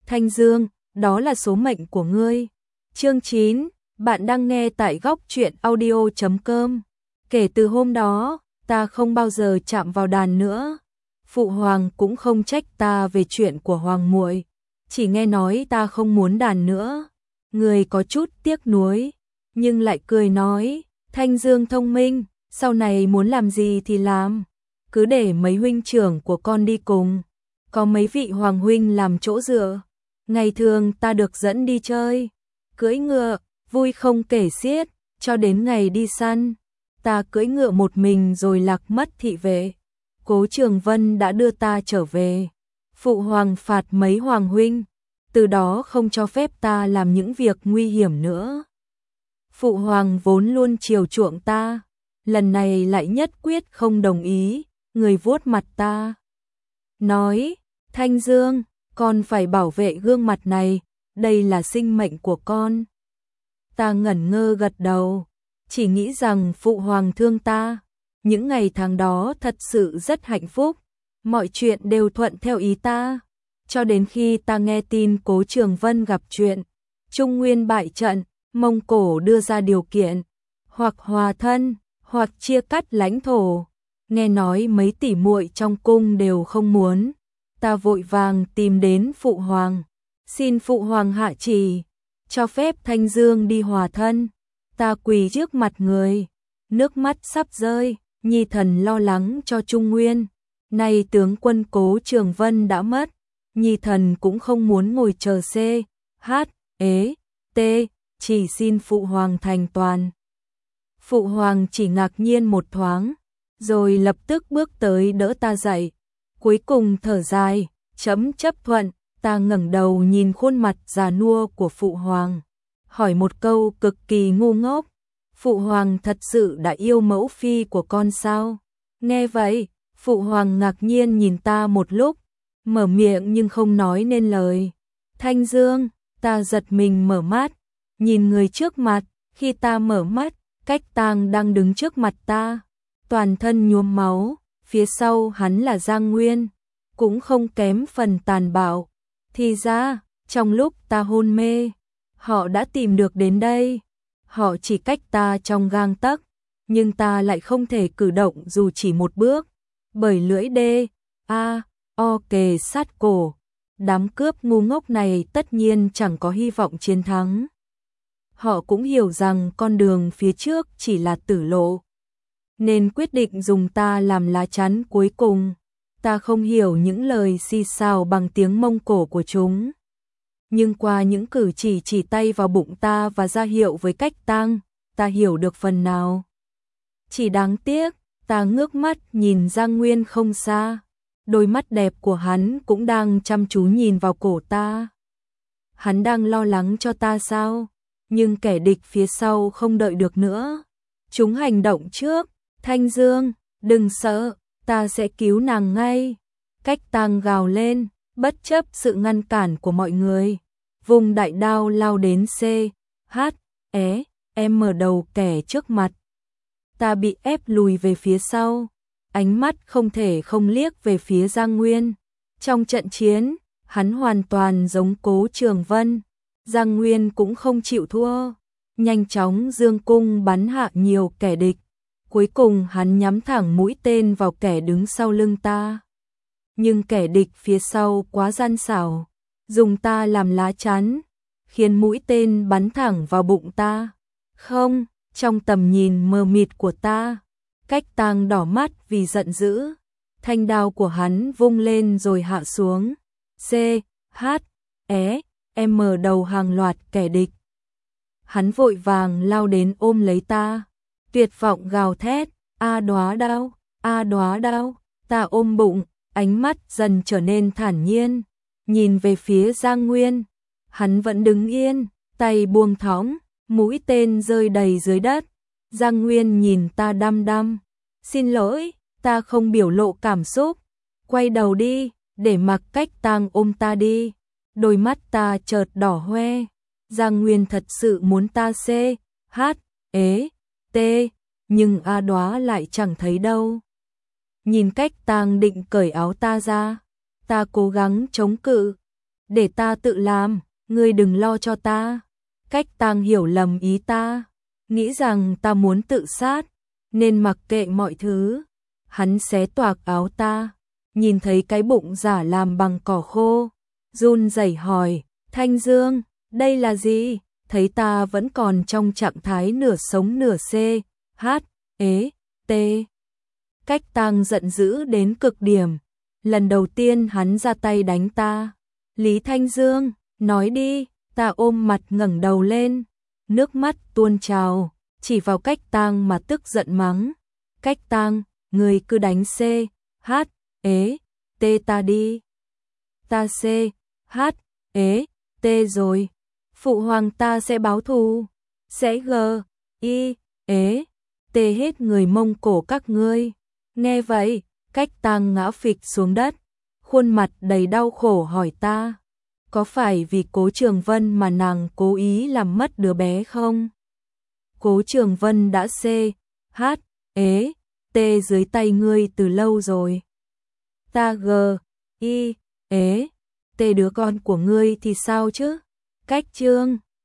Thanh Dương, đó là số mệnh của ngươi. Chương 9, bạn đang nghe tại góc truyện audio.com. Kể từ hôm đó, ta không bao giờ chạm vào đàn nữa. Phụ hoàng cũng không trách ta về chuyện của hoàng muội, chỉ nghe nói ta không muốn đàn nữa. Người có chút tiếc nuối, nhưng lại cười nói, Thanh Dương thông minh, sau này muốn làm gì thì làm, cứ để mấy huynh trưởng của con đi cùng, có mấy vị hoàng huynh làm chỗ dựa. Ngày thường ta được dẫn đi chơi, cưỡi ngựa, vui không kể xiết, cho đến ngày đi săn, ta cưỡi ngựa một mình rồi lạc mất thị vệ. Cố Trường Vân đã đưa ta trở về. Phụ hoàng phạt mấy hoàng huynh, từ đó không cho phép ta làm những việc nguy hiểm nữa. Phụ hoàng vốn luôn chiều chuộng ta, lần này lại nhất quyết không đồng ý, người vuốt mặt ta. Nói, Thanh Dương, con phải bảo vệ gương mặt này, đây là sinh mệnh của con. Ta ngẩn ngơ gật đầu, chỉ nghĩ rằng phụ hoàng thương ta. Những ngày tháng đó thật sự rất hạnh phúc, mọi chuyện đều thuận theo ý ta. Cho đến khi ta nghe tin Cố Trường Vân gặp chuyện, Trung Nguyên bại trận, Mông Cổ đưa ra điều kiện, hoặc hòa thân, hoặc chia cắt lãnh thổ. Nghe nói mấy tỷ muội trong cung đều không muốn. Ta vội vàng tìm đến phụ hoàng, xin phụ hoàng hạ chỉ, cho phép Thanh Dương đi hòa thân. Ta quỳ trước mặt người, nước mắt sắp rơi, nhi thần lo lắng cho Trung Nguyên. Nay tướng quân Cố Trường Vân đã mất, nhi thần cũng không muốn ngồi chờ C, H, T, chỉ xin phụ hoàng thành toàn. Phụ hoàng chỉ ngạc nhiên một thoáng, rồi lập tức bước tới đỡ ta dậy. Cuối cùng thở dài, chấm chấp thuận. Ta ngẩng đầu nhìn khuôn mặt già nua của phụ hoàng, hỏi một câu cực kỳ ngu ngốc, phụ hoàng thật sự đã yêu mẫu phi của con sao? Nghe vậy, phụ hoàng ngạc nhiên nhìn ta một lúc, mở miệng nhưng không nói nên lời. Thanh Dương, ta giật mình mở mắt, nhìn người trước mặt. Khi ta mở mắt, Cách Tang đang đứng trước mặt ta, toàn thân nhuốm máu, phía sau hắn là Giang Nguyên, cũng không kém phần tàn bạo. Thì ra, trong lúc ta hôn mê, họ đã tìm được đến đây. Họ chỉ cách ta trong gang tấc, nhưng ta lại không thể cử động dù chỉ một bước, bởi lưỡi O kề sát cổ. Đám cướp ngu ngốc này tất nhiên chẳng có hy vọng chiến thắng. Họ cũng hiểu rằng con đường phía trước chỉ là tử lộ, nên quyết định dùng ta làm lá chắn cuối cùng. Ta không hiểu những lời xì xào bằng tiếng Mông Cổ của chúng, nhưng qua những cử chỉ tay vào bụng ta và ra hiệu với Cách Tang, ta hiểu được phần nào. Chỉ đáng tiếc, ta ngước mắt nhìn Giang Nguyên không xa, đôi mắt đẹp của hắn cũng đang chăm chú nhìn vào cổ ta. Hắn đang lo lắng cho ta sao? Nhưng kẻ địch phía sau không đợi được nữa, chúng hành động trước. Thanh Dương, đừng sợ, ta sẽ cứu nàng ngay. Cách Tang gào lên, bất chấp sự ngăn cản của mọi người, vùng đại đao lao đến C, H, M đầu kẻ trước mặt. Ta bị ép lùi về phía sau, ánh mắt không thể không liếc về phía Giang Nguyên. Trong trận chiến, hắn hoàn toàn giống Cố Trường Vân. Giang Nguyên cũng không chịu thua, nhanh chóng giương cung bắn hạ nhiều kẻ địch. Cuối cùng hắn nhắm thẳng mũi tên vào kẻ đứng sau lưng ta. Nhưng kẻ địch phía sau quá gian xảo, dùng ta làm lá chắn, khiến mũi tên bắn thẳng vào bụng ta. Không, trong tầm nhìn mờ mịt của ta, Cách Tang đỏ mắt vì giận dữ. Thanh đao của hắn vung lên rồi hạ xuống. C, H, M đầu hàng loạt kẻ địch. Hắn vội vàng lao đến ôm lấy ta, tuyệt vọng gào thét, a đóa đau, ta ôm bụng, ánh mắt dần trở nên thản nhiên, nhìn về phía Giang Nguyên. Hắn vẫn đứng yên, tay buông thõng, mũi tên rơi đầy dưới đất. Giang Nguyên nhìn ta đăm đăm, xin lỗi, ta không biểu lộ cảm xúc, quay đầu đi, để mặc Cách Tang ôm ta đi. Đôi mắt ta chợt đỏ hoe, Giang Nguyên thật sự muốn ta C, H, T, nhưng A Đóa lại chẳng thấy đâu. Nhìn Cách Tang định cởi áo ta ra, ta cố gắng chống cự, để ta tự làm, ngươi đừng lo cho ta. Cách Tang hiểu lầm ý ta, nghĩ rằng ta muốn tự sát, nên mặc kệ mọi thứ. Hắn xé toạc áo ta, nhìn thấy cái bụng giả làm bằng cỏ khô, run rẩy hỏi, Thanh Dương, đây là gì? Thấy ta vẫn còn trong trạng thái nửa sống nửa xê, Cách Tang giận dữ đến cực điểm. Lần đầu tiên hắn ra tay đánh ta. Lý Thanh Dương, nói đi. Ta ôm mặt ngẩng đầu lên, nước mắt tuôn trào, chỉ vào Cách Tang mà tức giận mắng. Cách Tang, người cứ đánh ta đi. Ta rồi. Phụ hoàng ta sẽ báo thù, sẽ hết người Mông Cổ các ngươi. Nghe vậy, Cách Tang ngã phịch xuống đất, khuôn mặt đầy đau khổ hỏi ta, có phải vì Cố Trường Vân mà nàng cố ý làm mất đứa bé không? Cố Trường Vân đã dưới tay ngươi từ lâu rồi. Ta đứa con của ngươi thì sao chứ? Cách Trương